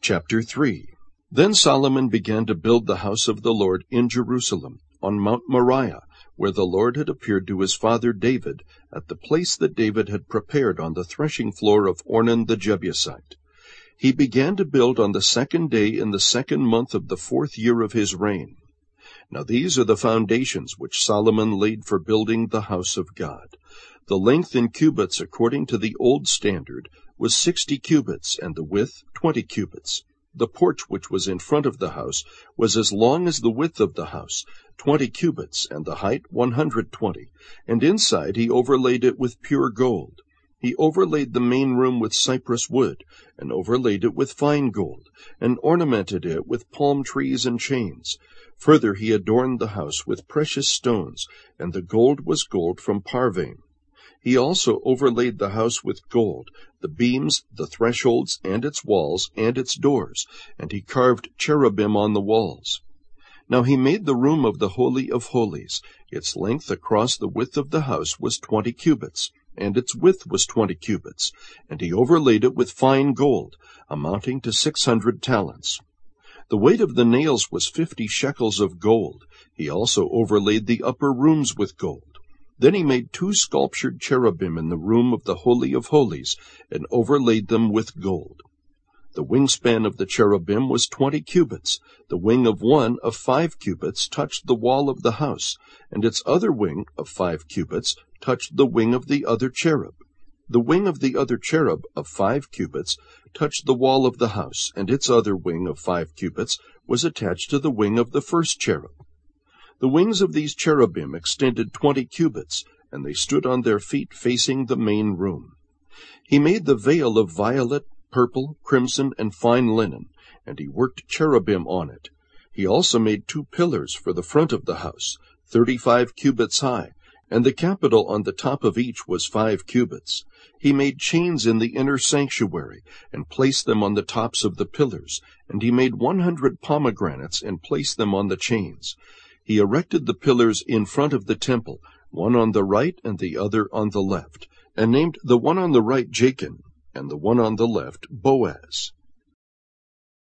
Chapter 3 Then Solomon began to build the house of the Lord in Jerusalem, on Mount Moriah, where the Lord had appeared to his father David, at the place that David had prepared on the threshing floor of Ornan the Jebusite. He began to build on the 2nd day in the 2nd month of the 4th year of his reign. Now these are the foundations which Solomon laid for building the house of God. The length in cubits according to the old standard was 60 cubits, and the width 20 cubits. The porch which was in front of the house was as long as the width of the house, 20 cubits, and the height 120. And inside he overlaid it with pure gold. He overlaid the main room with cypress wood, and overlaid it with fine gold, and ornamented it with palm trees and chains. Further he adorned the house with precious stones, and the gold was gold from Parvaim. He also overlaid the house with gold, the beams, the thresholds, and its walls, and its doors, and he carved cherubim on the walls. Now he made the room of the Holy of Holies. Its length across the width of the house was 20 cubits, and its width was 20 cubits, and he overlaid it with fine gold, amounting to 600 talents. The weight of the nails was 50 shekels of gold. He also overlaid the upper rooms with gold. Then he made 2 sculptured cherubim in the room of the Holy of Holies, and overlaid them with gold. The wingspan of the cherubim was 20 cubits. The wing of one of 5 cubits touched the wall of the house, and its other wing of 5 cubits touched the wing of the other cherub. The wing of the other cherub of 5 cubits touched the wall of the house, and its other wing of 5 cubits was attached to the wing of the first cherub. The wings of these cherubim extended 20 cubits, and they stood on their feet facing the main room. He made the veil of violet, purple, crimson, and fine linen, and he worked cherubim on it. He also made 2 pillars for the front of the house, 35 cubits high, and the capital on the top of each was 5 cubits. He made chains in the inner sanctuary, and placed them on the tops of the pillars, and he made 100 pomegranates, and placed them on the chains. He erected the pillars in front of the temple, one on the right and the other on the left, and named the one on the right Jachin, and the one on the left Boaz.